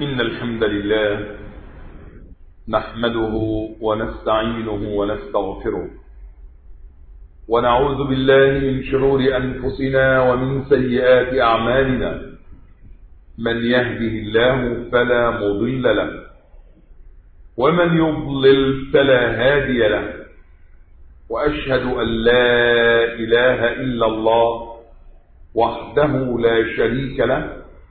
إن الحمد لله نحمده ونستعينه ونستغفره ونعوذ بالله من شرور أنفسنا ومن سيئات أعمالنا. من يهده الله فلا مضل له ومن يضلل فلا هادي له، وأشهد أن لا إله إلا الله وحده لا شريك له،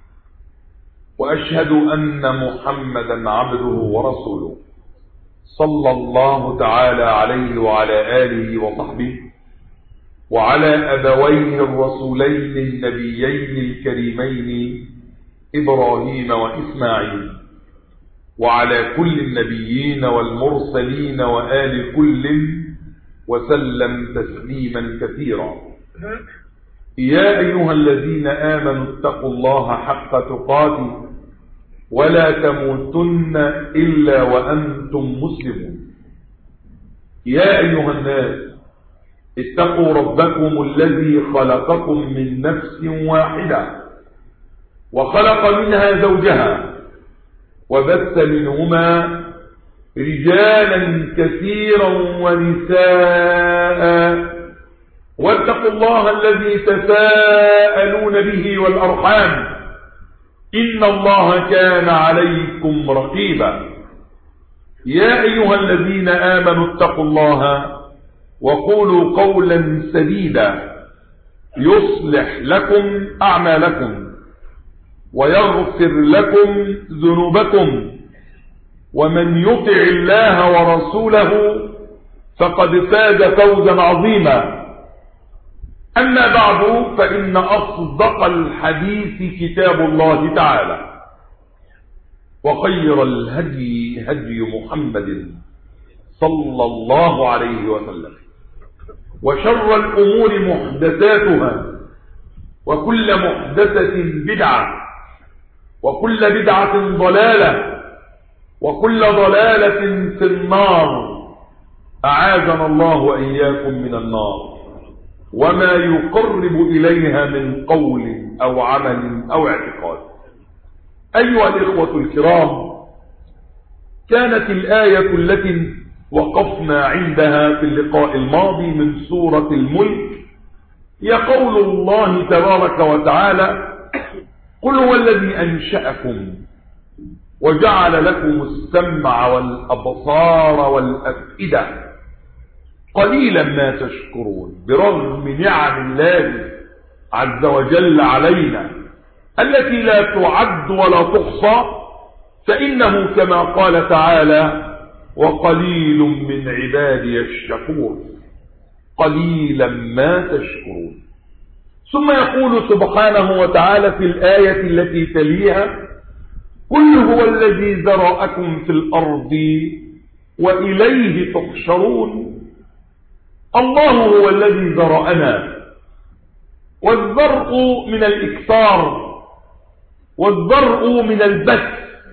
وأشهد أن محمدا عبده ورسوله صلى الله تعالى عليه وعلى آله وصحبه وعلى أبويه الرسولين النبيين الكريمين إبراهيم وإسماعيل، وعلى كل النبيين والمرسلين وآل كل وسلم تسليما كثيرا. يا أيها الذين آمنوا اتقوا الله حق تقاته ولا تموتن إلا وأنتم مسلمون. يا أيها الناس اتقوا ربكم الذي خلقكم من نفس واحدة وخلق منها زوجها وبث منهما رجالا كثيرا ونساء، واتقوا الله الذي تساءلون به والأرحام إن الله كان عليكم رقيبا. يا أيها الذين آمنوا اتقوا الله وقولوا قولا سديدا يصلح لكم أعمالكم ويغفر لكم ذنوبكم، ومن يطع الله ورسوله فقد فاز فوزا عظيما. أما بعد، فإن أصدق الحديث كتاب الله تعالى، وخير الهدي هدي محمد صلى الله عليه وسلم، وشر الأمور محدثاتها، وكل محدثة بدعة، وكل بدعة ضلالة، وكل ضلالة في النار. أعاذنا الله وإياكم من النار وما يقرب إليها من قول أو عمل أو اعتقاد. أيها الإخوة الكرام، كانت الآية التي وقفنا عندها في اللقاء الماضي من سورة الملك هي قول الله تبارك وتعالى: قل هو الذي أنشأكم وجعل لكم السمع والأبصار والأفئدة قليلا ما تشكرون. برغم نعم الله عز وجل علينا التي لا تعد ولا تحصى، فإنه كما قال تعالى: وقليل من عبادي الشكور. قليلا ما تشكرون. ثم يقول سبحانه وتعالى في الآية التي تليها: قل هو الذي ذرأكم في الأرض وإليه تحشرون. الله هو الذي ذرأنا، والذرء من الإكثار والذرء من البث،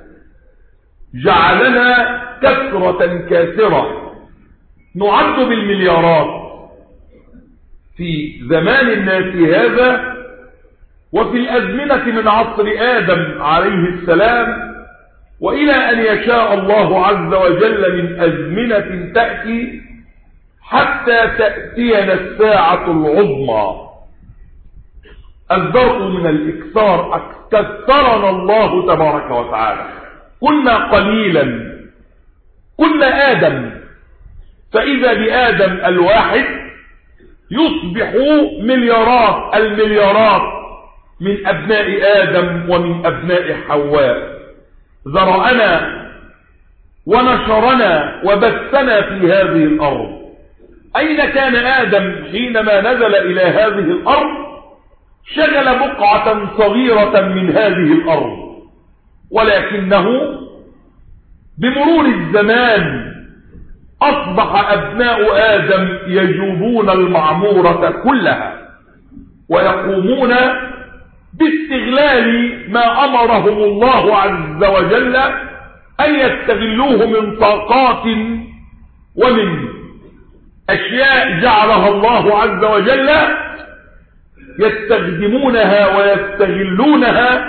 جعلنا كثرة كاثرة نعد بالمليارات في زمان الناس هذا، وفي الأزمنة من عصر آدم عليه السلام وإلى أن يشاء الله عز وجل من أزمنة تأتي حتى تأتينا الساعة العظمى. الذرء من الإكثار كثرنا الله تبارك وتعالى. كنا قليلا، كنا آدم، فإذا بآدم الواحد يصبح مليارات المليارات من أبناء آدم ومن أبناء حواء. ذرأنا ونشرنا وبثنا في هذه الأرض. أين كان آدم حينما نزل إلى هذه الأرض؟ شغل بقعة صغيرة من هذه الأرض، ولكنه بمرور الزمان أصبح أبناء آدم يجوبون المعمورة كلها، ويقومون باستغلال ما أمرهم الله عز وجل أن يستغلوه من طاقات ومن أشياء جعلها الله عز وجل يستخدمونها ويستغلونها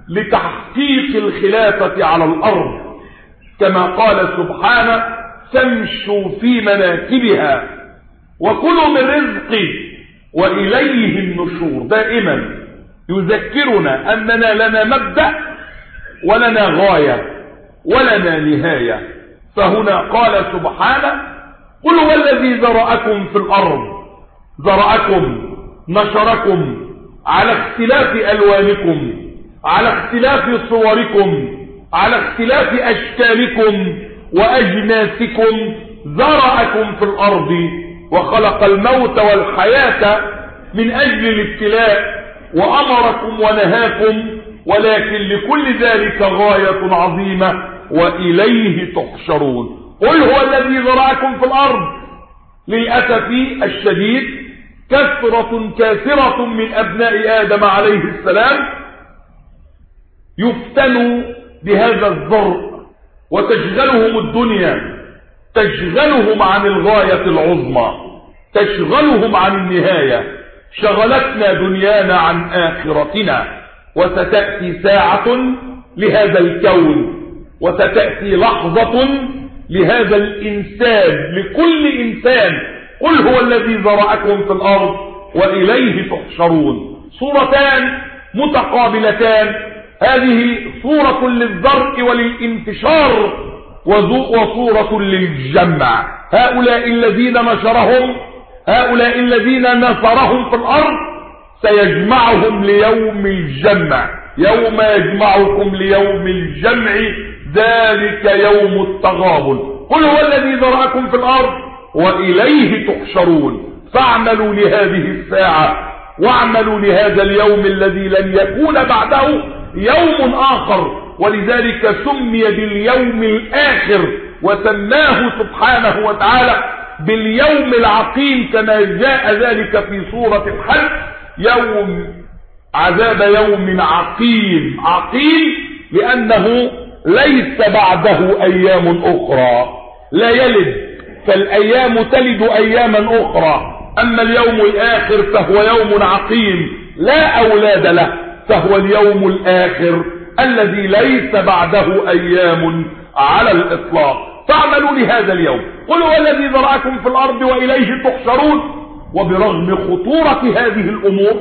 لتحقيق الخلافة على الأرض، كما قال سبحانه: فامشوا في مناكبها وكلوا من رزقه وإليه النشور. دائما يذكرنا أننا لنا مبدأ ولنا غاية ولنا نهاية. فهنا قال سبحانه: قل هو الذي ذرأكم في الأرض، ذرأكم نشركم على اختلاف ألوانكم، على اختلاف صوركم، على اختلاف أشكالكم وأجناسكم، ذرأكم في الأرض وخلق الموت والحياة من أجل الابتلاء، وأمركم ونهاكم، ولكن لكل ذلك غاية عظيمة وإليه تحشرون. قل هو الذي ذرأكم في الأرض. للأسف الشديد كثرة من أبناء آدم عليه السلام يفتنوا بهذا الذرء، وتشغلهم الدنيا، تشغلهم عن الغاية العظمى، تشغلهم عن النهاية. شغلتنا دنيانا عن آخرتنا، وستأتي ساعة لهذا الكون، وستأتي لحظة لهذا الإنسان، لكل إنسان. قل هو الذي ذرأكم في الأرض وإليه تحشرون. صورتان متقابلتان، هذه صورة للذرء وللانتشار، وصورة للجمع. هؤلاء الذين نشرهم، هؤلاء الذين نصرهم في الأرض سيجمعهم ليوم الجمع، يوم يجمعكم ليوم الجمع ذلك يوم التغابن. قل هو الذي ذرأكم في الأرض وإليه تحشرون. فاعملوا لهذه الساعة، واعملوا لهذا اليوم الذي لن يكون بعده يوم آخر، ولذلك سمي باليوم الآخر، وسماه سبحانه وتعالى باليوم العقيم، كما جاء ذلك في سورة الحج: يوم عذاب يوم عقيم. عقيم لأنه ليس بعده أيام أخرى، لا يلد، فالأيام تلد أياما أخرى. أما اليوم الآخر فهو يوم عقيم لا أولاد له، فهو اليوم الآخر الذي ليس بعده أيام على الإطلاق. فاعملوا لهذا اليوم. قل هو الذي ذرأكم في الأرض وإليه تحشرون. وبرغم خطورة هذه الأمور،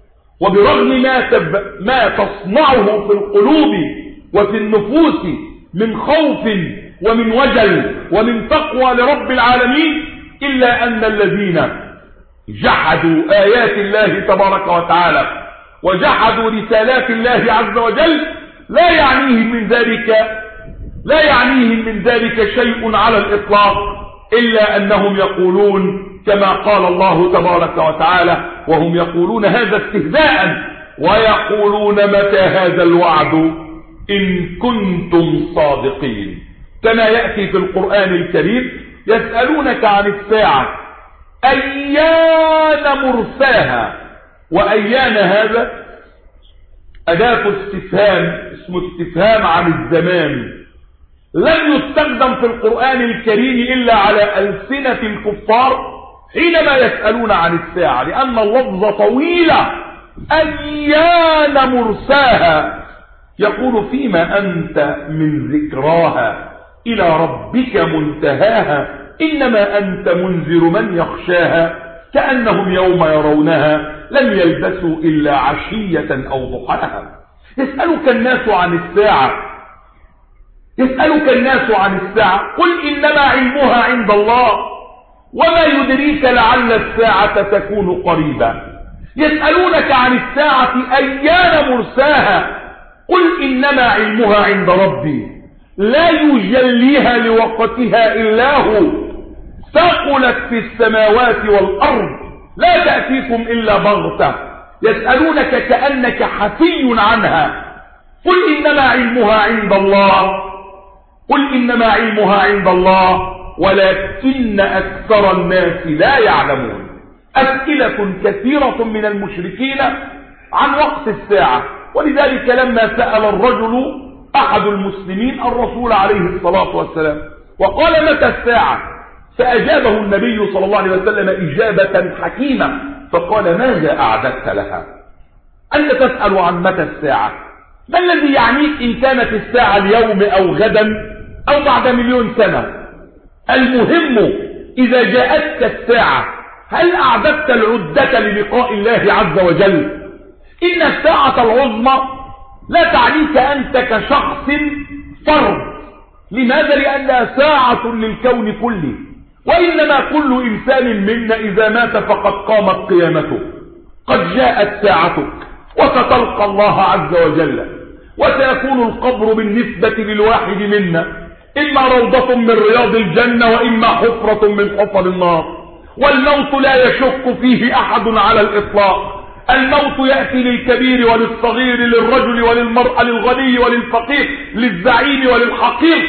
وبرغم ما تصنعه في القلوب وفي النفوس من خوف ومن وجل ومن تقوى لرب العالمين، إلا أن الذين جحدوا آيات الله تبارك وتعالى وجحدوا رسالات الله عز وجل لا يعنيهم من ذلك شيء على الإطلاق، إلا أنهم يقولون كما قال الله تبارك وتعالى: وهم يقولون هذا استهزاء ويقولون متى هذا الوعد إن كنتم صادقين. كما يأتي في القرآن الكريم: يسألونك عن الساعة أيان مرساها. وأيان هذا أداة استفهام، اسمه استفهام عن الزمان، لم يستخدم في القرآن الكريم إلا على ألسنة الكفار حينما يسألون عن الساعة، لأن اللفظ طويلة. أيان مرساها، يقول: فيما أنت من ذكراها إلى ربك منتهاها، إنما أنت منذر من يخشاها كأنهم يوم يرونها لم يلبثوا إلا عشية أو ضحاها. يسألك الناس عن الساعة قل إنما علمها عند الله وما يدريك لعل الساعة تكون قريبا. يسألونك عن الساعة أيان مرساها قل إنما علمها عند ربي لا يجليها لوقتها إلا هو ثقلت في السماوات والأرض لا تأتيكم إلا بغتة. يسألونك كأنك حفي عنها قل إنما علمها عند الله ولكن أكثر الناس لا يعلمون. أسئلة كثيرة من المشركين عن وقت الساعة، ولذلك لما سأل الرجل أحد المسلمين الرسول عليه الصلاة والسلام وقال متى الساعة، فأجابه النبي صلى الله عليه وسلم إجابة حكيمة، فقال: ماذا أعددت لها؟ أنت تسأل عن متى الساعة، ما الذي يعنيك إن كانت الساعة اليوم أو غدا أو بعد 1,000,000 سنة؟ المهم إذا جاءتك الساعة هل أعددت العدة للقاء الله عز وجل؟ إن الساعة العظمى لا تعنيك أنت كشخص فرد. لماذا؟ لأنها ساعة للكون كله، وإنما كل إنسان منا إذا مات فقد قامت قيامته. قد جاءت ساعتك وستلقى الله عز وجل، وسيكون القبر بالنسبة للواحد منا إما روضة من رياض الجنة وإما حفرة من حفر النار. والموت لا يشك فيه أحد على الإطلاق. الموت يأتي للكبير وللصغير، للرجل وللمرأة، للغني وللفقير، للزعيم وللحقير،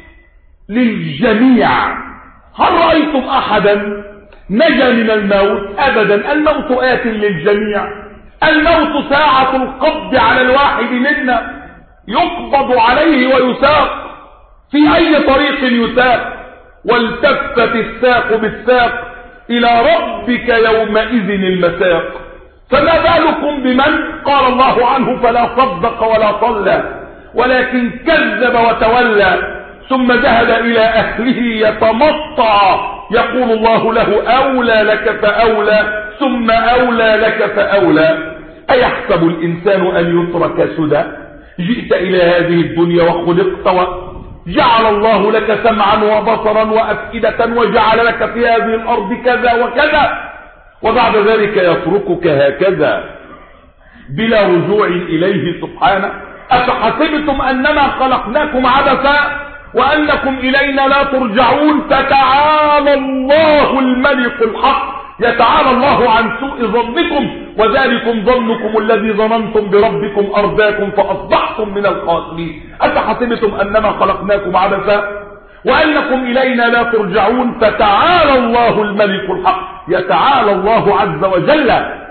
للجميع. هل رأيتم أحدا نجا من الموت؟ أبدا. الموت آت للجميع. الموت ساعة القبض على الواحد منا، يقبض عليه ويساق في أي طريق يساق. والتفت الساق بالساق إلى ربك يومئذ المساق. فما بالكم بمن قال الله عنه فلا صدق ولا صلى ولكن كذب وتولى ثم ذهب إلى أهله يتمطع، يقول الله له أولى لك فأولى ثم أولى لك فأولى. أيحسب الإنسان أن يترك سدى؟ جئت إلى هذه الدنيا وخلقت جعل الله لك سمعا وبصرا وأفئدة وجعل لك في هذه الأرض كذا وكذا، وبعد ذلك يتركك هكذا بلا رجوع إليه سبحانه. أفحسبتم أنما خلقناكم عبثا وأنكم إلينا لا ترجعون؟ فتعالى الله الملك الحق. يتعالى الله عن سوء ظنكم، وذلكم ظنكم الذي ظننتم بربكم أرداكم فأصبحتم من الخاسرين. أفحسبتم أنما خلقناكم عبثا وأنكم إلينا لا ترجعون؟ فتعالى الله الملك الحق. يتعالى الله عز وجل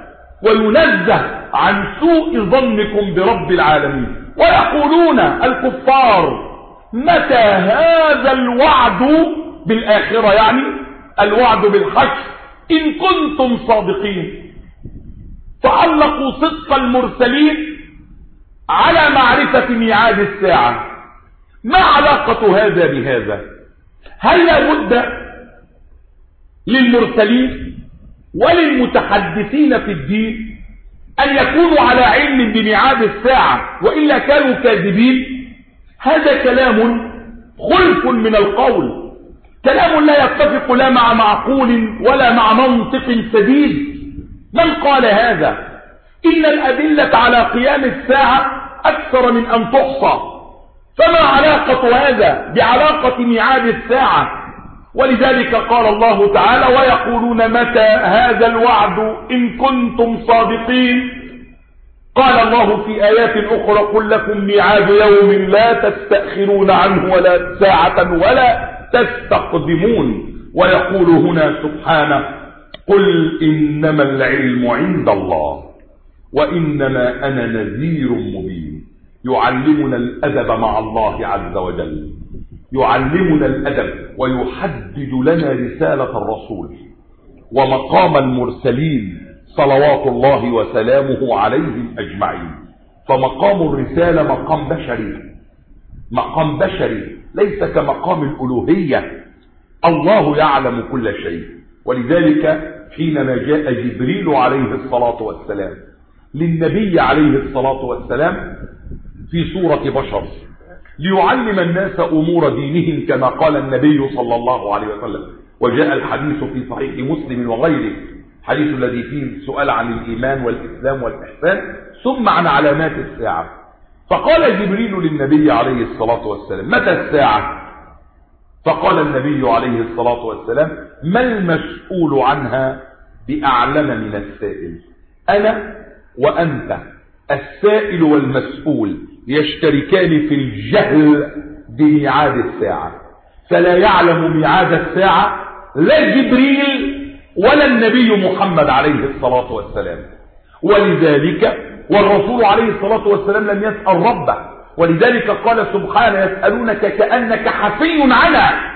وينزه عن سوء ظنكم برب العالمين. ويقولون الكفار متى هذا الوعد بالآخرة، يعني الوعد بالحشر، إن كنتم صادقين. تعلقوا صدق المرسلين على معرفة ميعاد الساعة. ما علاقة هذا بهذا؟ هل لابد للمرسلين وللمتحدثين في الدين أن يكونوا على علم بميعاد الساعة وإلا كانوا كاذبين؟ هذا كلام خلف من القول، كلام لا يتفق لا مع معقول ولا مع منطق سديد. من قال هذا؟ إن الأدلة على قيام الساعة أكثر من أن تحصى، فما علاقة هذا بعلاقة ميعاد الساعة؟ ولذلك قال الله تعالى ويقولون متى هذا الوعد إن كنتم صادقين. قال الله في آيات أخرى قل لكم ميعاد يوم لا تستأخرون عنه ولا ساعة ولا تستقدمون. ويقول هنا سبحانه قل إنما العلم عند الله وإنما أنا نذير مبين. يعلمنا الأدب مع الله عز وجل، يعلمنا الأدب ويحدد لنا رسالة الرسول ومقام المرسلين صلوات الله وسلامه عليهم أجمعين. فمقام الرسالة مقام بشري، مقام بشري ليس كمقام الألوهية. الله يعلم كل شيء. ولذلك حينما جاء جبريل عليه الصلاة والسلام للنبي عليه الصلاة والسلام في صورة بشر ليعلم الناس أمور دينهم كما قال النبي صلى الله عليه وسلم، وجاء الحديث في صحيح مسلم وغيره، حديث الذي فيه سؤال عن الإيمان والإسلام والإحسان ثم عن علامات الساعة. فقال جبريل للنبي عليه الصلاة والسلام متى الساعة؟ فقال النبي عليه الصلاة والسلام ما المسؤول عنها بأعلم من السائل. أنا وأنت السائل والمسؤول يشتركان في الجهل بميعاد الساعة، فلا يعلم ميعاد الساعة لا جبريل ولا النبي محمد عليه الصلاة والسلام. ولذلك والرسول عليه الصلاة والسلام لم يسأل ربه، ولذلك قال سبحانه يسألونك كأنك حفي عنها.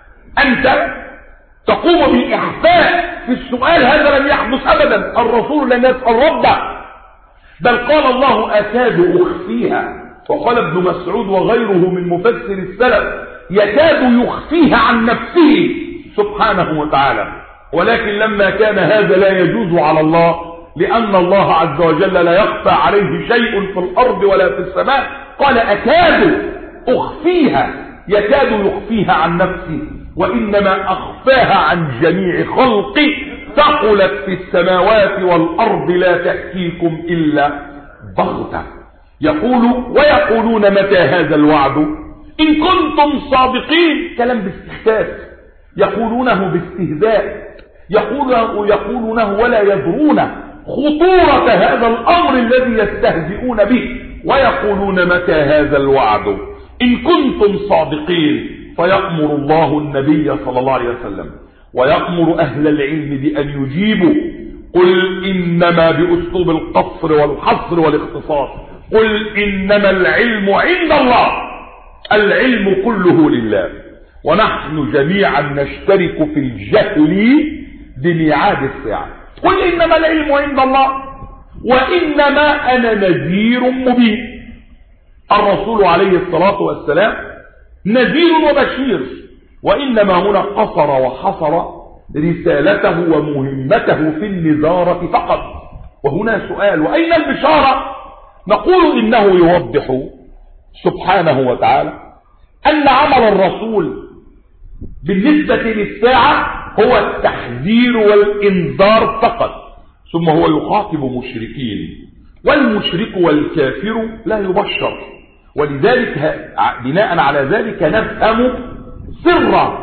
أنت تقوم بالإحفاء في السؤال، هذا لم يحدث أبدا. الرسول لم يسأل ربه، بل قال الله أكاد أخفيها وقال ابن مسعود وغيره من مفسر السلف يكاد يخفيها عن نفسه سبحانه وتعالى، ولكن لما كان هذا لا يجوز على الله، لأن الله عز وجل لا يخفى عليه شيء في الأرض ولا في السماء، قال أكاد أخفيها، يكاد يخفيها عن نفسي، وإنما أخفاها عن جميع خلقي، ثقلت في السماوات والأرض لا تأتيكم إلا بغتة. ويقولون متى هذا الوعد إن كنتم صادقين، كلام باستخفاف، يقولونه باستهزاء، يقولونه ولا يدرون خطورة هذا الأمر الذي يستهزئون به، ويقولون متى هذا الوعد إن كنتم صادقين. فيأمر الله النبي صلى الله عليه وسلم ويأمر أهل العلم بأن يجيبوا، قل إنما، بأسلوب القصر والحصر والاختصاص، قل إنما العلم عند الله، العلم كله لله، ونحن جميعا نشترك في الجهل بميعاد الساعة. قل إنما العلم عند الله وإنما أنا نذير مبين. الرسول عليه الصلاة والسلام نذير وبشير، وإنما هنا قصر وحصر رسالته ومهمته في النذارة فقط. وهنا سؤال: وأين البشارة؟ نقول إنه يوضح سبحانه وتعالى أن عمل الرسول بالنسبة للساعة هو التحذير والإنذار فقط، ثم هو يخاطب مشركين، والمشرك والكافر لا يبشر. ولذلك بناء على ذلك نفهم سر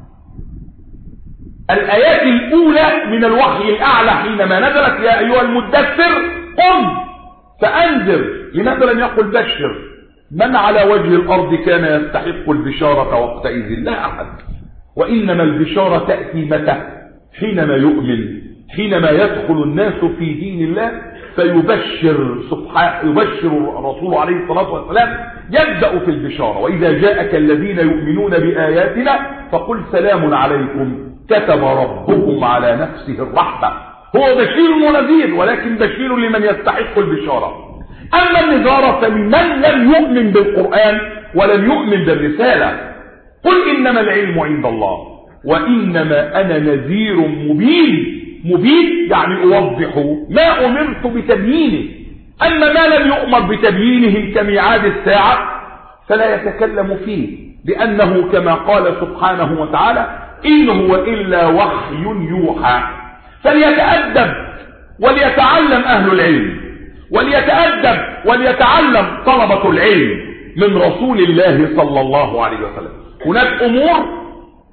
الآيات الأولى من الوحي الأعلى حينما نزلت: يا أيها المدثر قم فأنذر. لماذا لم يقل بشر؟ من على وجه الأرض كان يستحق البشارة وقتئذ؟ لا أحد. وإنما البشارة تأتي متى؟ حينما يؤمن، حينما يدخل الناس في دين الله فيبشر الرسول عليه الصلاة والسلام، يبدأ في البشارة: وإذا جاءك الذين يؤمنون بآياتنا فقل سلام عليكم كتب ربكم على نفسه الرحمة. هو بشير ونذير، ولكن بشير لمن يستحق البشارة. أما النذارة فلمن لم يؤمن بالقرآن ولم يؤمن بالرسالة. قل إنما العلم عند الله وإنما أنا نذير مبين. مبين يعني أوضح ما أمرت بتبيينه. أما ما لم يؤمر بتبيينه كميعاد الساعة فلا يتكلم فيه، لأنه كما قال سبحانه وتعالى: إن هو إلا وحي يوحى. فليتأدب وليتعلم أهل العلم، وليتأدب وليتعلم طلبة العلم من رسول الله صلى الله عليه وسلم. هناك أمور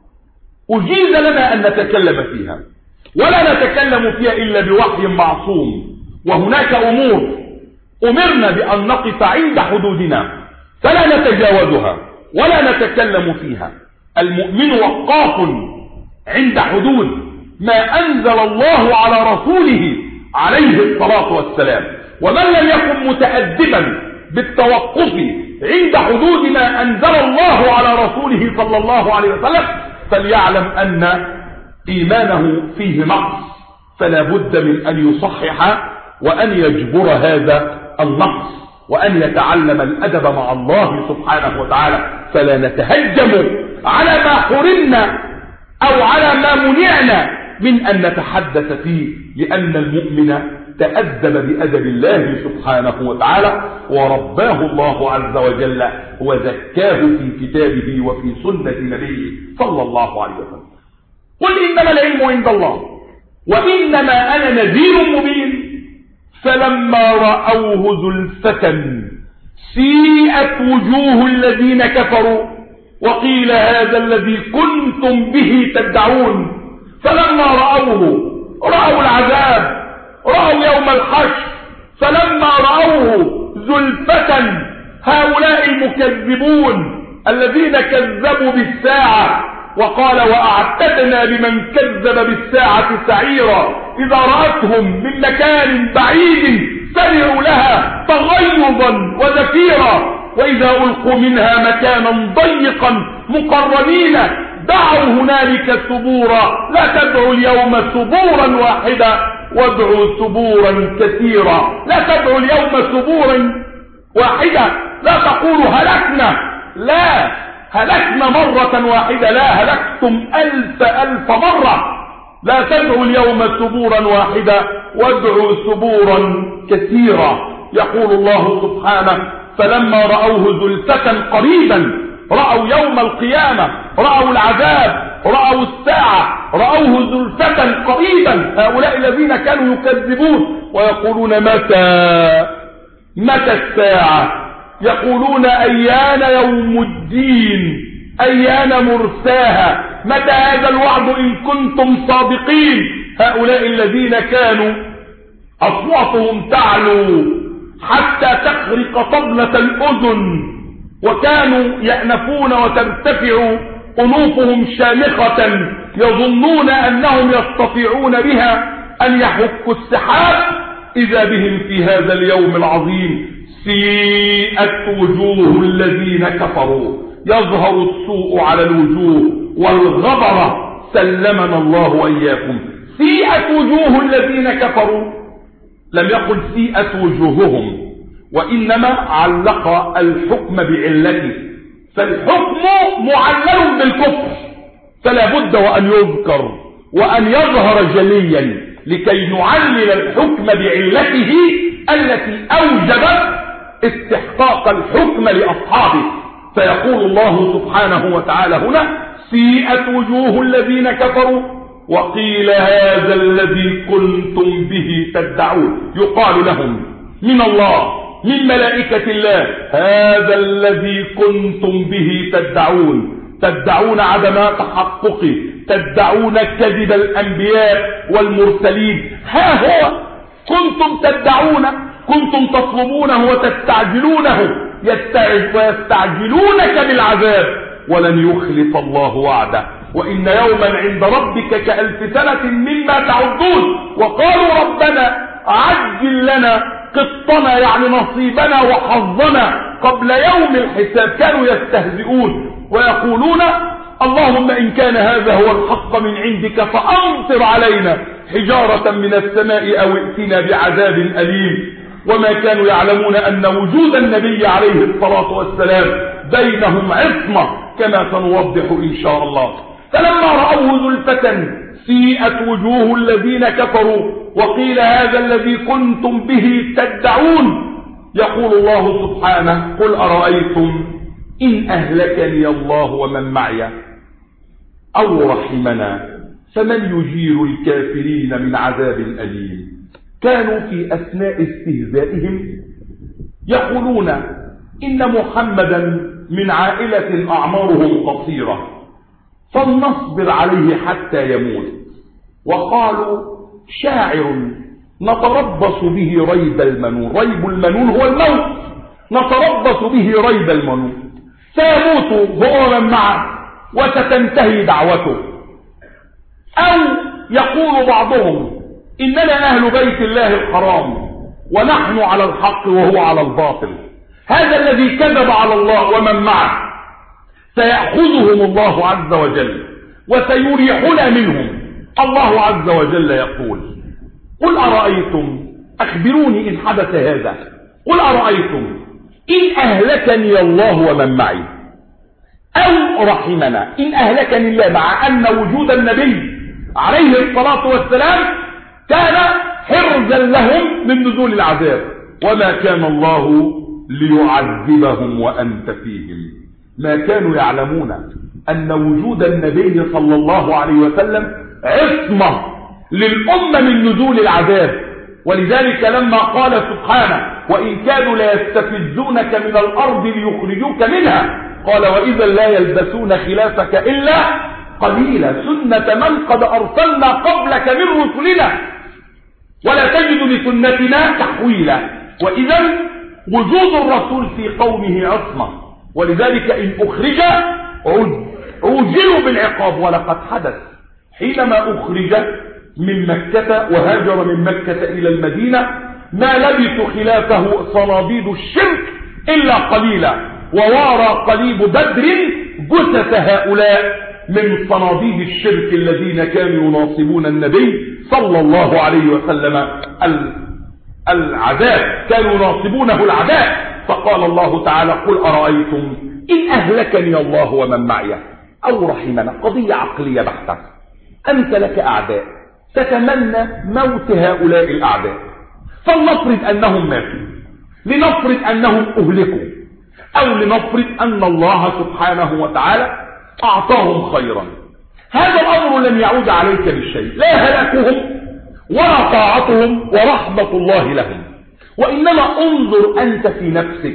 أجيز لنا أن نتكلم فيها، ولا نتكلم فيها إلا بوحي معصوم، وهناك أمور أمرنا بأن نقف عند حدودنا فلا نتجاوزها ولا نتكلم فيها. المؤمن وقاف عند حدود ما أنزل الله على رسوله عليه الصلاة والسلام، ومن لم يكن متأدبا بالتوقف عند حدود ما أنزل الله على رسوله صلى الله عليه وسلم فليعلم أن إيمانه فيه نقص، فلا بد من أن يصحح وأن يجبر هذا النقص، وأن يتعلم الأدب مع الله سبحانه وتعالى، فلا نتهجم على ما حرمنا أو على ما منعنا من أن نتحدث فيه، لأن المؤمن تأدب بأدب الله سبحانه وتعالى، ورباه الله عز وجل وزكاه في كتابه وفي سنة نبيه صلى الله عليه وسلم. قل إنما العلم عند الله وإنما أنا نذير مبين. فلما رأوه زلفة سيئت وجوه الذين كفروا وقيل هذا الذي كنتم به تدعون. فلما رأوه رأوا العذاب، رأوا يوم الحشر. فلما رأوه زلفة، هؤلاء المكذبون الذين كذبوا بالساعة، وقال وأعتدنا لمن كذب بالساعة سعيرا إذا رأتهم من مكان بعيد سمعوا لها تغيظا وزفيرا وإذا ألقوا منها مكانا ضيقا مقرنين دعوا هنالك ثبورا لا تدعوا اليوم ثبورا واحدا وادعوا ثبورا كثيرا. لا تدعوا اليوم ثبورا واحدا لا تقولوا هلكنا، لا، هلكنا مرة واحدة، لا، هلكتم ألف مرة. لا تدعوا اليوم ثبورا واحدة، وادعوا ثبورا كثيرا. يقول الله سبحانه: فلما رأوه زلفة قريبا، رأوا يوم القيامة، رأوا العذاب، رأوا الساعة، رأوه زلفة قريبا. هؤلاء الذين كانوا يكذبون ويقولون متى الساعة، يقولون أيان يوم الدين، أيان مرساها، متى هذا الوعد إن كنتم صادقين. هؤلاء الذين كانوا أصواتهم تعلو حتى تخرق طبلة الأذن، وكانوا يأنفون وترتفع أنوفهم شامخة، يظنون أنهم يستطيعون بها أن يحكوا السحاب، إذا بهم في هذا اليوم العظيم سيئت وجوه الذين كفروا. يظهر السوء على الوجوه والغبرة، سلمنا الله وإياكم. سيئت وجوه الذين كفروا، لم يقل سيئت وجوههم، وإنما علق الحكم بعلته، فالحكم معلل بالكفر، فلا بد وأن يذكر وأن يظهر جليا لكي نعلل الحكم بعلته التي أوجبت استحقاق الحكم لأصحابه. فيقول الله سبحانه وتعالى هنا: سيئت وجوه الذين كفروا وقيل هذا الذي كنتم به تدعون. يقال لهم من الله، من ملائكة الله: هذا الذي كنتم به تدعون عدم تحققه، تدعون كذب الأنبياء والمرسلين. ها هو كنتم تدعون، كنتم تطلبونه وتستعجلونه، ويستعجلونك بالعذاب ولن يخلف الله وعده، وإن يوما عند ربك كألف سنة مما تعدون. وقالوا ربنا عجل لنا قسطنا، يعني نصيبنا وحظنا قبل يوم الحساب. كانوا يستهزئون ويقولون: اللهم إن كان هذا هو الحق من عندك فأمطر علينا حجارة من السماء أو ائتنا بعذاب أليم. وما كانوا يعلمون أن وجود النبي عليه الصلاة والسلام بينهم عصمة، كما سنوضح إن شاء الله. فلما رأوه زلفة سيئت وجوه الذين كفروا وقيل هذا الذي كنتم به تدعون. يقول الله سبحانه: قل أرأيتم إن أهلكني الله ومن معي أو رحمنا فمن يجير الكافرين من عذاب أليم. كانوا في أثناء استهزائهم يقولون إن محمدا من عائلة أعمارهم قصيرة فلنصبر عليه حتى يموت، وقالوا شاعر نتربص به ريب المنون. ريب المنون هو الموت، نتربص به ريب المنون، سيموت هو من معه وستنتهي دعوته. أو يقول بعضهم إننا أهل بيت الله الحرام ونحن على الحق وهو على الباطل، هذا الذي كذب على الله ومن معه سيأخذهم الله عز وجل وسيريحنا منهم. الله عز وجل يقول: قل أرأيتم، أخبروني إن حدث هذا، قل أرأيتم إن أهلكني الله ومن معي أو رحمنا. إن أهلكني الله، مع أن وجود النبي عليه الصلاة والسلام كان حرزا لهم من نزول العذاب، وما كان الله ليعذبهم وأنت فيهم. ما كانوا يعلمون أن وجود النبي صلى الله عليه وسلم عصمة للأمة من نزول العذاب. ولذلك لما قال سبحانه: وإن كانوا لا يستفزونك من الأرض ليخرجوك منها، قال: وإذا لا يلبسون خلافك إلا قليلا، سنة من قد أرسلنا قبلك من رسلنا ولا تجد لسنتنا تحويلا. وإذا وجود الرسول في قومه عصمة، ولذلك إن أخرج عوجلوا بالعقاب. ولقد حدث حينما أخرج من مكة وهاجر من مكة إلى المدينة ما لبثوا خلافه صناديد الشرك إلا قليلا، ووارى قليب بدر جثث هؤلاء من صناديد الشرك الذين كانوا يناصبون النبي صلى الله عليه وسلم العداء، كانوا يناصبونه العداء. فقال الله تعالى قل أرأيتم إن أهلكني الله ومن معي أو رحمنا. قضية عقلية بحتة. أنت لك أعداء تتمنى موت هؤلاء الأعداء، فلنفرض أنهم ماتوا، لنفرض أنهم أهلكوا، أو لنفرض أن الله سبحانه وتعالى أعطاهم خيرا. هذا الأمر لن يعود عليك بالشيء، لا هلاكهم ولا طاعتهم ورحمة الله لهم، وإنما انظر أنت في نفسك.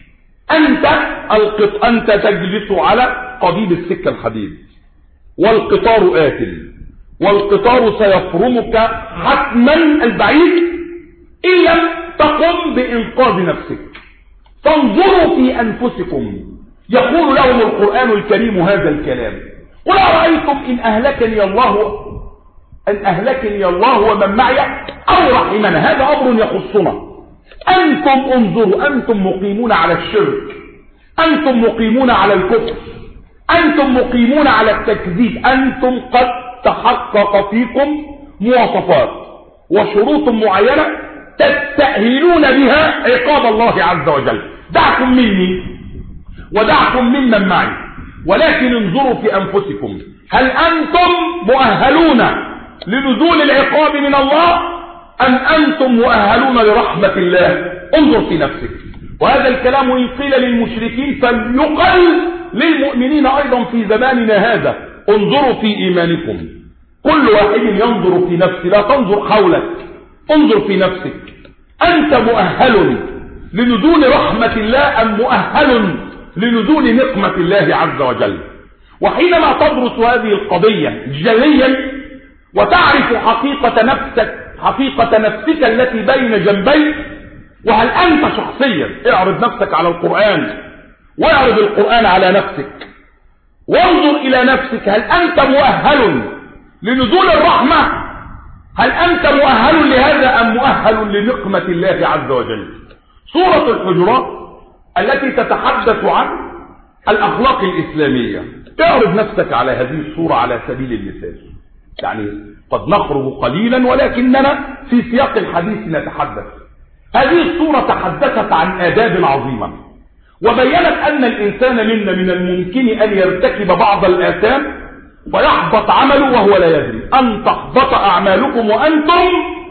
أنت تجلس على قضيب السكة الحديد، والقطار آتل، والقطار سيفرمك حتما البعيد إن لم تقم بإنقاذ نفسك. فانظروا في أنفسكم. يقول لهم القرآن الكريم هذا الكلام: قل أرأيتم إن أهلكني الله ومن معي أو رحمنا. هذا أمر يخصنا. أنتم انظروا، أنتم مقيمون على الشرك، أنتم مقيمون على الكفر، أنتم مقيمون على التكذيب، أنتم قد تحقق فيكم مواصفات وشروط معينة تستأهلون بها عقاب الله عز وجل. دعكم مني ودعكم ممن معي، ولكن انظروا في أنفسكم، هل أنتم مؤهلون لنزول العقاب من الله أم أنتم مؤهلون لرحمة الله؟ انظر في نفسك. وهذا الكلام إن قيل للمشركين فليقل للمؤمنين أيضا في زماننا هذا. انظروا في إيمانكم. كل واحد ينظر في نفسه، لا تنظر حولك، انظر في نفسك. أنت مؤهل لنزول رحمة الله أم مؤهل لنزول نقمة الله عز وجل؟ وحينما تدرس هذه القضية جليا وتعرف حقيقة نفسك التي بين جنبيك، وهل أنت شخصيا اعرض نفسك على القرآن واعرض القرآن على نفسك، وانظر إلى نفسك، هل أنت مؤهل لنزول الرحمة؟ هل أنت مؤهل لهذا أم مؤهل لنقمة الله عز وجل؟ سورة الحجرات التي تتحدث عن الأخلاق الإسلامية، اعرض نفسك على هذه السورة على سبيل المثال. يعني قد نخرج قليلا ولكننا في سياق الحديث نتحدث. هذه السورة تحدثت عن آداب عظيمة، وبينت أن الإنسان منا من الممكن أن يرتكب بعض الآثام فيحبط عمله وهو لا يدري. أن تحبط أعمالكم وأنتم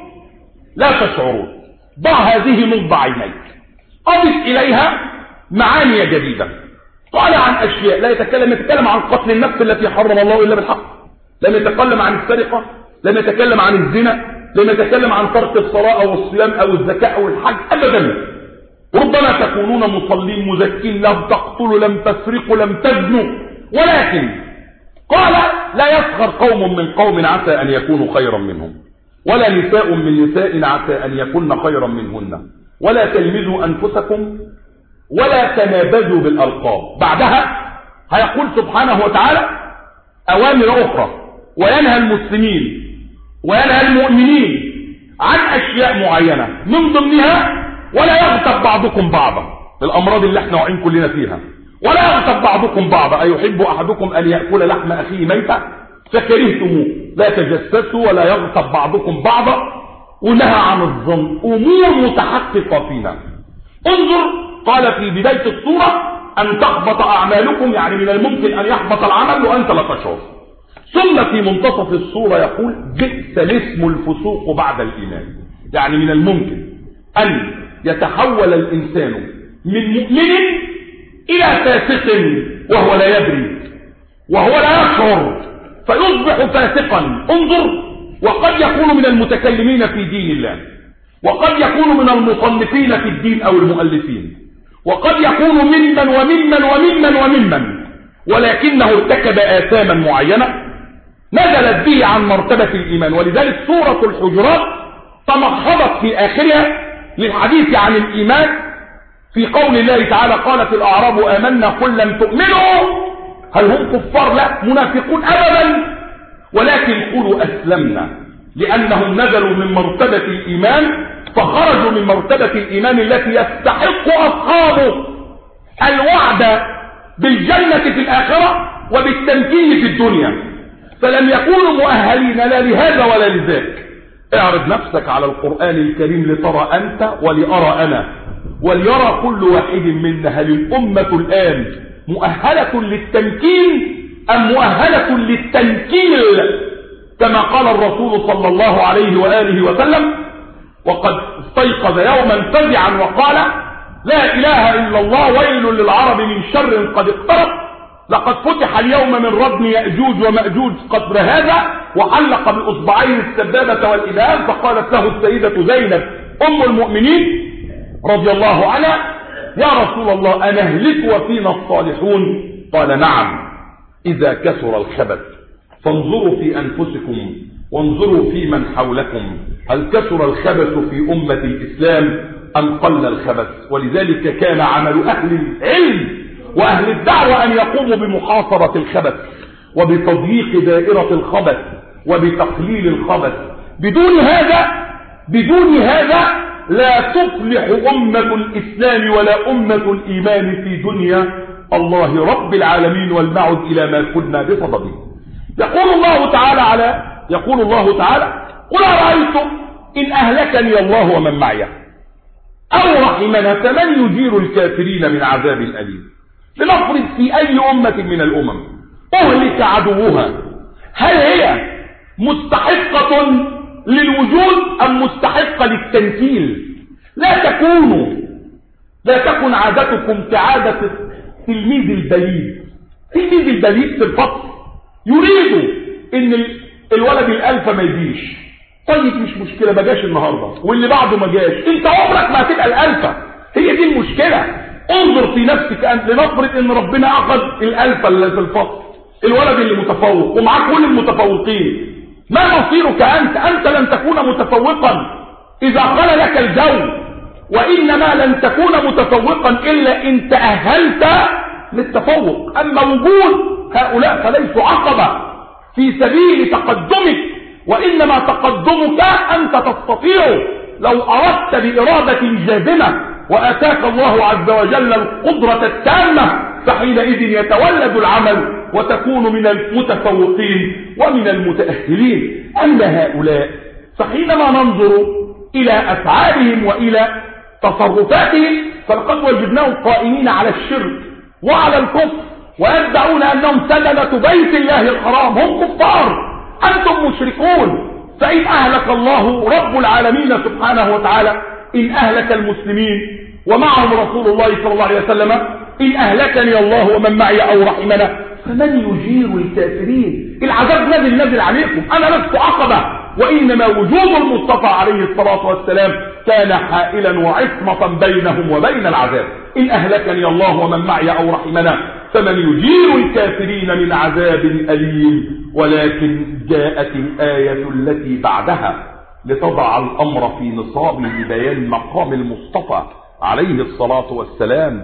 لا تشعرون. ضع هذه نصب عينيك، أضف إليها معاني جديدة. قال عن أشياء لا يتكلم عن قتل النفس التي حرم الله إلا بالحق، لم يتكلم عن السرقة، لم يتكلم عن الزنا، لم يتكلم عن ترك الصلاة أو الصيام أو الزكاة أو الحج أبدا. ربما تكونون مصلين مزكين، لم تقتلوا، لم تسرقوا، لم تزنوا، ولكن قال لا يسخر قوم من قوم عسى أن يكونوا خيرا منهم، ولا نساء من نساء عسى أن يكون خيرا منهن، ولا تلمزوا أنفسكم ولا تنابزوا بالألقاب. بعدها هيقول سبحانه وتعالى أوامر أخرى، وينهى المسلمين وينهى المؤمنين عن أشياء معينة، من ضمنها ولا يغتب بعضكم بعضا، الأمراض اللي احنا واقعين كلنا فيها. ولا يغتب بعضكم بعضا، أيحب أحدكم أن يأكل لحم أخيه ميتا فكرهتموه، لا تجسسوا ولا يغتب بعضكم بعضا، ونهى عن الظن. أمور متحققة فينا. انظر، قال في بداية السورة أن تحبط أعمالكم، يعني من الممكن أن يحبط العمل وأنت لا تشعر. ثم في منتصف السورة يقول بئس الاسم الفسوق بعد الإيمان، يعني من الممكن أن يتحول الإنسان من مؤمن إلى فاسق وهو لا يدري وهو لا يشعر فيصبح فاسقا. انظر، وقد يكون من المتكلمين في دين الله، وقد يكون من المصنفين في الدين أو المؤلفين، وقد يكون ممن ولكنه ارتكب آثاما معينة نزلت به عن مرتبة الإيمان. ولذلك سورة الحجرات تمخضت في آخرها للحديث عن الإيمان في قول الله تعالى قالت الأعراب آمنا قل لم تؤمنوا هل هم كفار؟ لا، منافقون أبدا، ولكن قولوا أسلمنا، لأنهم نزلوا من مرتبة الإيمان فخرجوا من مرتبة الإيمان التي يستحق أصحابه الوعد بالجنة في الآخرة وبالتمكين في الدنيا، فلم يكونوا مؤهلين لا لهذا ولا لذاك. اعرض نفسك على القرآن الكريم لترى أنت ولأرى أنا، وليرى كل واحد منا هل الأمة الآن مؤهلة للتمكين أم مؤهلة للتنكيل كما قال الرسول صلى الله عليه وآله وسلم. وقد استيقظ يوما فزعا وقال لا إله إلا الله ويل للعرب من شر قد اقترب، لقد فتح اليوم من ردم يأجوج ومأجوج قدر هذا، وعلق بأصبعين السبابة والإبهام، فقالت له السيدة زينب أم المؤمنين رضي الله عنها يا رسول الله أنهلك وفينا الصالحون؟ قال نعم إذا كثر الخبث فانظروا في أنفسكم وانظروا في من حولكم، هل كثر الخبث في أمة الإسلام أم قل الخبث؟ ولذلك كان عمل أهل العلم وأهل الدعوة أن يقوموا بمحاصرة الخبث وبتضييق دائرة الخبث وبتقليل الخبث. بدون هذا لا تفلح أمة الإسلام ولا أمة الإيمان في دنيا الله رب العالمين، ولنعد إلى ما كنا بصدده. يقول الله تعالى قل أرأيتم إن أهلكني الله ومن معي أو رحمنا فمن يجير الكافرين من عذاب أليم. لنفرض في أي أمة من الأمم أهلك عدوها، هل هي مستحقة للوجود أم مستحقة للتنكيل؟ لا تكن عادتكم كعادة التلميذ البليد في الفصل يريد ان الولد الالف ما يجيش، طيب مش مشكلة ما جاش النهاردة واللي بعده ما جاش، انت عمرك ما هتبقى الالفة، هي دي المشكلة. انظر في نفسك أنت، لنفرض ان ربنا اخذ الالفة اللي في الفصل، الولد اللي متفوق ومعاك كل المتفوقين، ما مصيرك انت لن تكون متفوقا اذا قال لك الجو، وانما لن تكون متفوقا الا ان تأهلت للتفوق. اما وجود هؤلاء فليسوا عقبة في سبيل تقدمك، وانما تقدمك انت تستطيع لو اردت بارادة جازمة واتاك الله عز وجل القدرة التامة، فحينئذ يتولد العمل وتكون من المتفوقين ومن المتأهلين. اما هؤلاء فحينما ننظر الى افعالهم والى تصرفاتهم فلقد وجدناهم قائمين على الشرك وعلى الكفر، ويدعون انهم سلمة بيت الله الحرام، هم كفار انتم مشركون. فان اهلك الله رب العالمين سبحانه وتعالى، ان اهلك المسلمين ومعهم رسول الله صلى الله عليه وسلم، ان اهلكني الله ومن معي او رحمنا فمن يجير الكافرين؟ العذاب نزل عليكم، انا لست عقبة، وانما وجود المصطفى عليه الصلاة والسلام كان حائلا وعصمة بينهم وبين العذاب. ان اهلكني الله ومن معي او رحمنا فمن يجير الكافرين من عذاب أليم. ولكن جاءت الآية التي بعدها لتضع الأمر في نصابه ببيان مقام المصطفى عليه الصلاة والسلام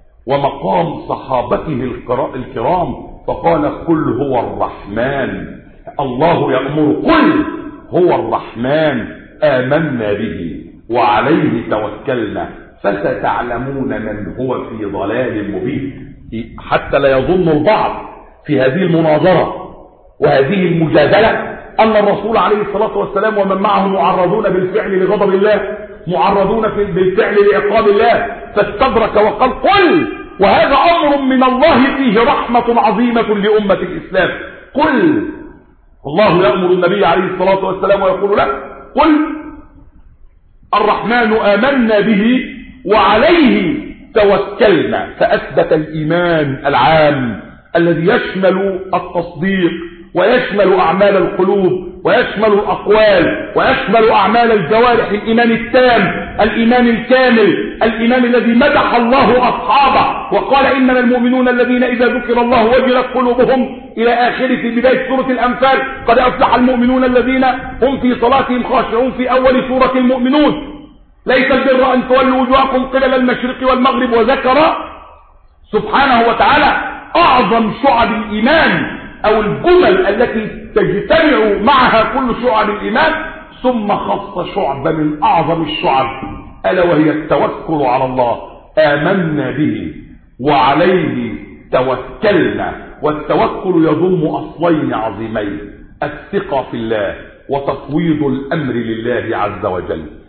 ومقام صحابته الكرام، فقال قل هو الرحمن، الله يأمر قل هو الرحمن آمنا به وعليه توكلنا فستعلمون من هو في ضلال مبين. حتى لا يظن البعض في هذه المناظرة وهذه المجادلة أن الرسول عليه الصلاة والسلام ومن معه معرضون بالفعل لغضب الله، معرضون بالفعل لعقاب الله، فاستدرك وقال قل، وهذا أمر من الله فيه رحمة عظيمة لأمة الإسلام. قل، الله يأمر النبي عليه الصلاة والسلام ويقول له قل الرحمن آمنا به وعليه توكلنا، فأثبت الإيمان العام الذي يشمل التصديق ويشمل أعمال القلوب ويشمل الأقوال ويشمل أعمال الجوارح، الإيمان التام، الإيمان الكامل، الإيمان الذي مدح الله أصحابه وقال إنما المؤمنون الذين إذا ذكر الله وجلت قلوبهم إلى آخره في بداية سورة الأنفال. قد أفلح المؤمنون الذين هم في صلاتهم خاشعون في أول سورة المؤمنون. ليس البر أن تولوا وجوهكم قبل المشرق والمغرب، وذكر سبحانه وتعالى أعظم شعب الإيمان أو الجمل التي تجتمع معها كل شعب الإيمان، ثم خص شعب من أعظم الشعب ألا وهي التوكل على الله. آمنا به وعليه توكلنا، والتوكل يضم أصلين عظيمين: الثقة في الله وتفويض الأمر لله عز وجل.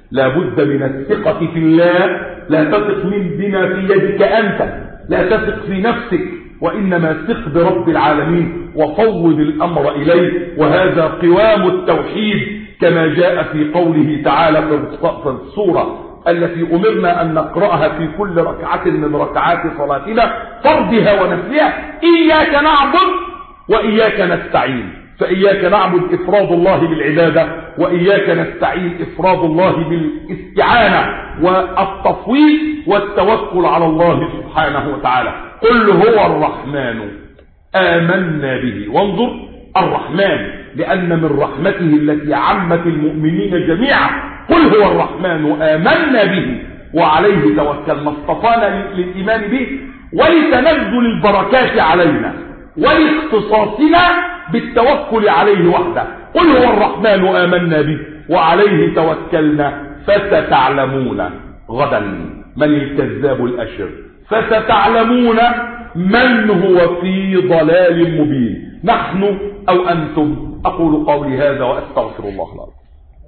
لا بد من الثقة في الله. لا تثق بما في يدك أنت، لا تثق في نفسك، وإنما ثق برب العالمين وفوض الأمر إليه. وهذا قوام التوحيد كما جاء في قوله تعالى في السورة التي أمرنا أن نقرأها في كل ركعة من ركعات صلاتنا فردها ونفلها: إياك نعبد وإياك نستعين. فإياك نعبد إفراد الله بالعبادة، وإياك نستعين إفراد الله بالاستعانة والتفويض والتوكل على الله سبحانه وتعالى. قل هو الرحمن آمنا به. وانظر الرحمن، لأن من رحمته التي عمت المؤمنين جميعا: قل هو الرحمن آمنا به وعليه توكلنا. اصطفانا للإيمان به ولتنزل البركات علينا ولاختصاصنا بالتوكل عليه وحده. قل هو الرحمن آمنا به وعليه توكلنا فستعلمون غدا من الكذاب الأشر، فستعلمون من هو في ضلال مبين، نحن أو أنتم. أقول قولي هذا وأستغفر الله العظيم.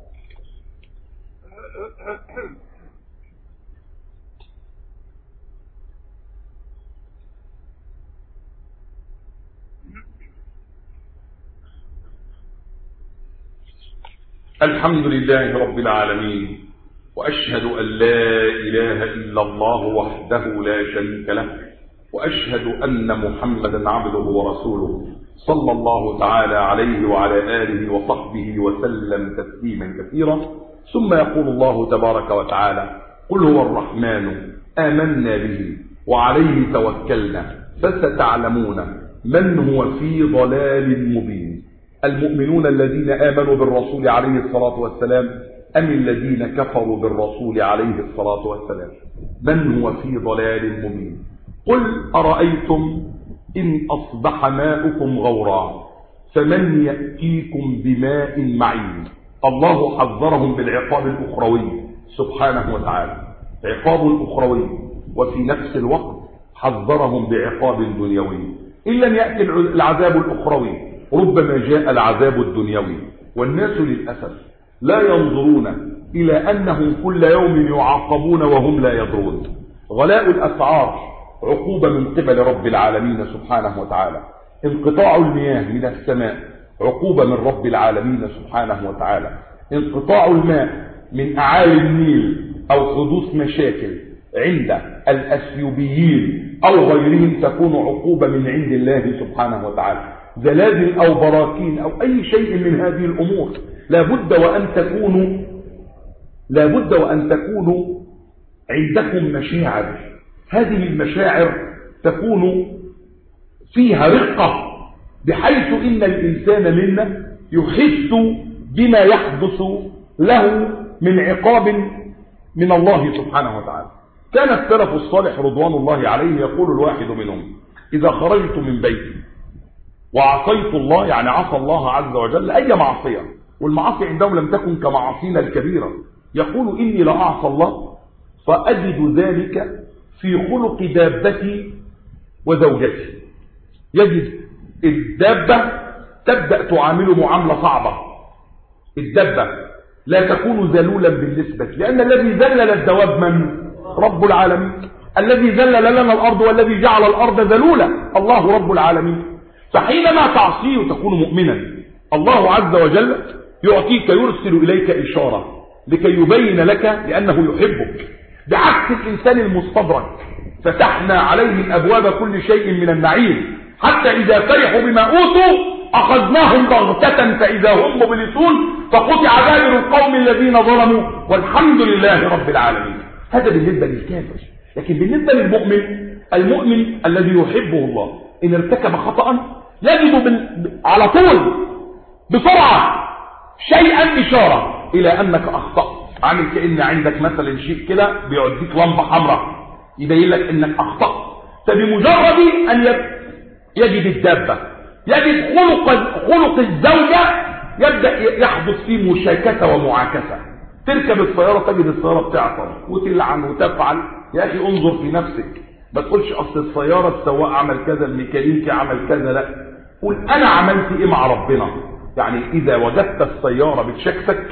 الحمد لله رب العالمين، وأشهد أن لا إله إلا الله وحده لا شريك له، وأشهد أن محمدا عبده ورسوله صلى الله تعالى عليه وعلى آله وصحبه وسلم تسليما كثيرا. ثم يقول الله تبارك وتعالى: قل هو الرحمن آمنا به وعليه توكلنا فستعلمون من هو في ضلال مبين. المؤمنون الذين آمنوا بالرسول عليه الصلاة والسلام أم الذين كفروا بالرسول عليه الصلاة والسلام؟ من هو في ضلال مبين. قل أرأيتم إن أصبح ماؤكم غورا فمن يأتيكم بماء معين. الله حذرهم بالعقاب الأخروي سبحانه وتعالى، عقاب أخروي، وفي نفس الوقت حذرهم بعقاب دنيوي. إن لم يأتي العذاب الأخروي ربما جاء العذاب الدنيوي. والناس للأسف لا ينظرون إلى أنهم كل يوم يعاقبون وهم لا يدرون. غلاء الأسعار عقوبة من قبل رب العالمين سبحانه وتعالى. انقطاع المياه من السماء عقوبة من رب العالمين سبحانه وتعالى. انقطاع الماء من أعالي النيل أو حدوث مشاكل عند الأثيوبيين أو غيرهم تكون عقوبة من عند الله سبحانه وتعالى. زلازل أو براكين أو أي شيء من هذه الأمور لابد وأن تكونوا عندكم مشاعر. هذه المشاعر تكون فيها رقة بحيث إن الإنسان منا يحس بما يحدث له من عقاب من الله سبحانه وتعالى. كان السلف الصالح رضوان الله عليه يقول الواحد منهم: إذا خرجت من بيتي وعصيت الله، يعني عصى الله عز وجل أي معصية، والمعاصي عندهم لم تكن كمعاصينا الكبيرة، يقول: إني لأعصى الله فأجد ذلك في خلق دابتي وزوجتي. يجد الدابة تبدأ تعامل معاملة صعبة. الدابة لا تكون ذلولا بالنسبة، لأن الذي ذلل الدواب من؟ رب العالمين. الذي ذلل لنا الأرض والذي جعل الأرض ذلولا الله رب العالمين. فحينما تعصيه تكون مؤمنا، الله عز وجل يعطيك، يرسل إليك إشارة لكي يبين لك لأنه يحبك. بعكس الإنسان المستدرك فتحنا عليهم أبواب كل شيء من النعيم حتى إذا فرحوا بما أوتوا أخذناهم بغتة فإذا هم مبلسون فقطع دابر القوم الذين ظلموا والحمد لله رب العالمين. هذا بالنسبة للكافر. لكن بالنسبة للمؤمن، المؤمن الذي يحبه الله إن ارتكب خطأ يجد على طول بسرعة شيئا إشارة إلى أنك أخطأت. عامل كأن عندك مثلا شيء كده بيعديك لمبة حمراء يبين لك أنك أخطأت. فبمجرد أن يجد الدابة، يجد خلق الزوجة، يبدأ يحدث فيه مشاكسة ومعاكسة. تركب السيارة تجد السيارة بتعطل وتلعن وتفعل. يا أخي انظر في نفسك، ما تقولش أصل السيارة السواق عمل كذا، الميكانيكي عمل كذا، لا، قول أنا عملت إيه مع ربنا. يعني إذا وجدت السيارة بتشكسك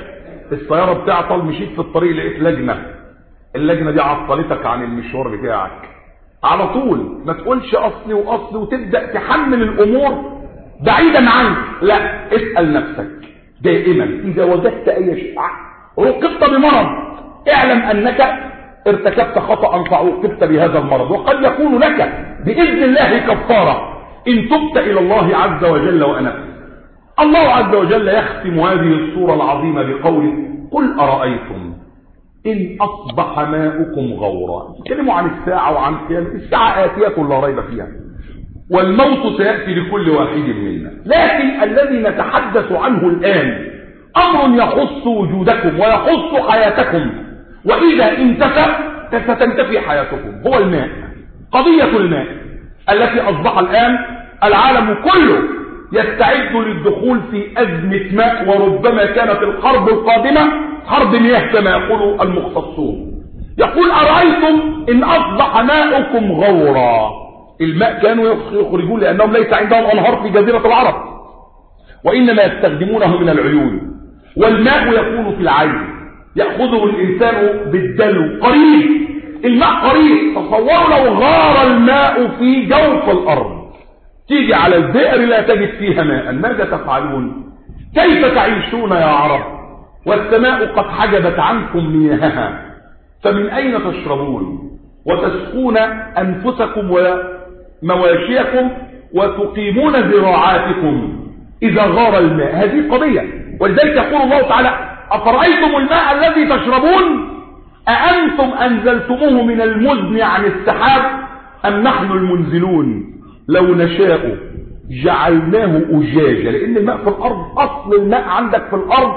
السيارة بتعطل، مشيت في الطريق لقيت لجنة، اللجنة دي عطلتك عن المشوار بتاعك، على طول ما تقولش أصلي وأصلي وتبدأ تحمل الأمور بعيدا عنك. لا، اسأل نفسك دائما إذا وجدت أي شيء عوقبت بمرض اعلم أنك ارتكبت خطأ فعوقبت بهذا المرض، وقد يكون لك بإذن الله كفارة إن تبت إلى الله عز وجل وأنبت. الله عز وجل يختم هذه السورة العظيمة بقوله: قل أرأيتم إن أصبح ماؤكم غورا. تكلموا عن الساعة وعن قيام الساعة، آتية لا ريب فيها، والموت سيأتي لكل واحد منا، لكن الذي نتحدث عنه الآن أمر يخص وجودكم ويخص حياتكم، وإذا انتفى ستنتفي حياتكم، هو الماء. قضية الماء التي أصبح الآن العالم كله يستعد للدخول في أزمة ماء، وربما كانت الحرب القادمة حرب مياه كما يقول المختصون. يقول: أرأيتم إن أصبح ماؤكم غورا. الماء كانوا يخرجون لأنهم ليس عندهم أنهار في جزيرة العرب، وإنما يستخدمونه من العيون، والماء يكون في العين، يأخذه الإنسان بالدلو قريب، الماء قريب. تصوروا لو غار الماء في جوف الأرض، تيجي على البئر لا تجد فيها ماء، ماذا تفعلون؟ كيف تعيشون يا عرب والسماء قد حجبت عنكم مياهها؟ فمن أين تشربون وتسقون أنفسكم ومواشيكم وتقيمون زراعاتكم إذا غار الماء؟ هذه قضية. ولذلك يقول الله تعالى: أفرأيتم الماء الذي تشربون أأنتم أنزلتموه من المزن عن السحاب أم نحن المنزلون؟ لو نشاء جعلناه أجاجا، لأن الماء في الأرض، أصل الماء عندك في الأرض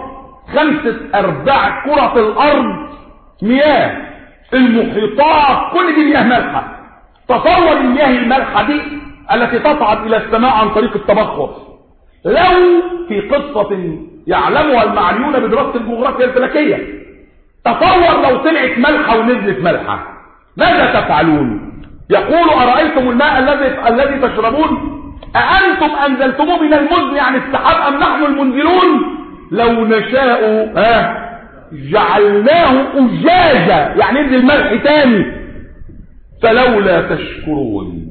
5/4 كرة الأرض مياه، المحيطات كل دي مياه مالحة. تصور المياه المالحة دي التي تصعد إلى السماء عن طريق التبخر، لو في قصة يعلمها المعنيون بدراسة الجغرافيا الفلكية، تصور لو طلعت ملحة ونزلت ملحة، ماذا تفعلون؟ يقول: أرأيتم الماء الذي تشربون أأنتم أنزلتموه من المزن عن السحاب أم نحن المنزلون؟ لو نشاء جعلناه أجاجا، يعني ينزل ملح تاني. فلولا تشكرون،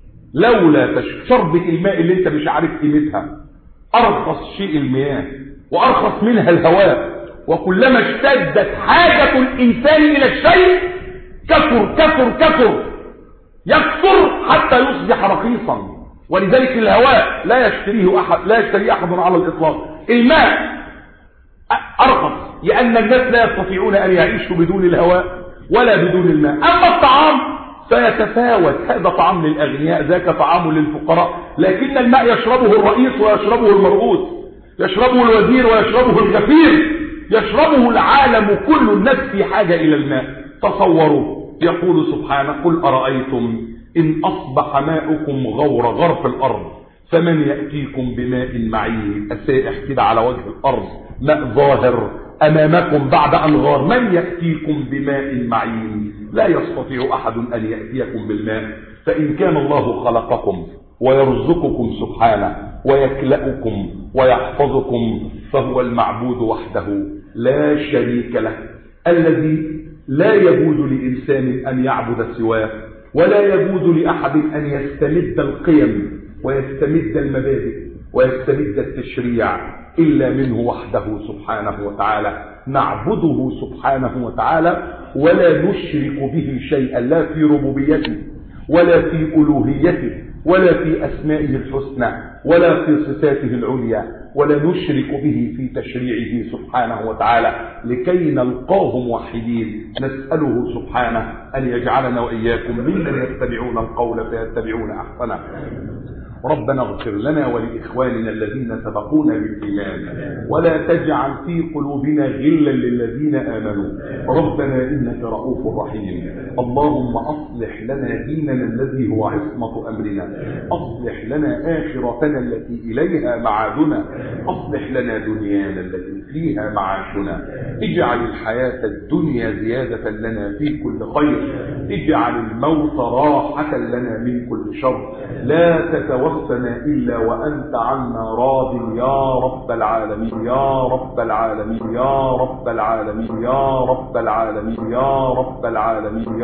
لولا شربة الماء اللي انت مش عارف قيمتها، أرخص شيء المياه وأرخص منها الهواء، وكلما اشتدت حاجة الإنسان إلى الشيء كثر كثر كثر، يكثر حتى يصبح رخيصا. ولذلك الهواء لا يشتريه أحد على الإطلاق. الماء أرخص لأن الناس لا يستطيعون أن يعيشوا بدون الهواء ولا بدون الماء. أما الطعام فيتفاوت، هذا طعام للأغنياء، ذاك طعام للفقراء، لكن الماء يشربه الرئيس ويشربه المرؤوس، يشربه الوزير ويشربه الغفير، يشربه العالم كل. الناس في حاجة إلى الماء. تصوروا، يقول سبحانه: قل أرأيتم إن أصبح ماؤكم غورا، غر في الأرض، فمن يأتيكم بماء معين. السائح كده على وجه الأرض، ماء ظاهر أمامكم بعد أن غار، من يأتيكم بماء معين؟ لا يستطيع أحد أن يأتيكم بالماء. فإن كان الله خلقكم ويرزقكم سبحانه ويكلأكم ويحفظكم فهو المعبود وحده لا شريك له، الذي لا يجوز لإنسان أن يعبد سواه، ولا يجوز لأحد أن يستمد القيم ويستمد المبادئ ويستمد التشريع إلا منه وحده سبحانه وتعالى. نعبده سبحانه وتعالى ولا نشرك به شيئا، لا في ربوبيته ولا في ألوهيته ولا في أسمائه الحسنى ولا في صفاته العليا، ولا نشرك به في تشريعه سبحانه وتعالى، لكي نلقاه موحدين. نسأله سبحانه أن يجعلنا وإياكم ممن يتبعون القول فيتبعون أحسنه. ربنا اغفر لنا ولإخواننا الذين سبقونا بالإيمان، ولا تجعل في قلوبنا غلا للذين آمنوا، ربنا إنك رؤوف رحيم. اللهم أصلح لنا ديننا الذي هو عصمة أمرنا، أصلح لنا آخرتنا التي إليها معادنا، أصلح لنا دنيانا التي فيها معاشنا، اجعل الحياة الدنيا زيادة لنا في كل خير، اجعل الموت راحة لنا من كل شر، لا تتوفنا إلا وأنت عنا راض يا رب العالمين يا رب العالمين يا رب العالمين يا رب العالمين يا رب العالمين.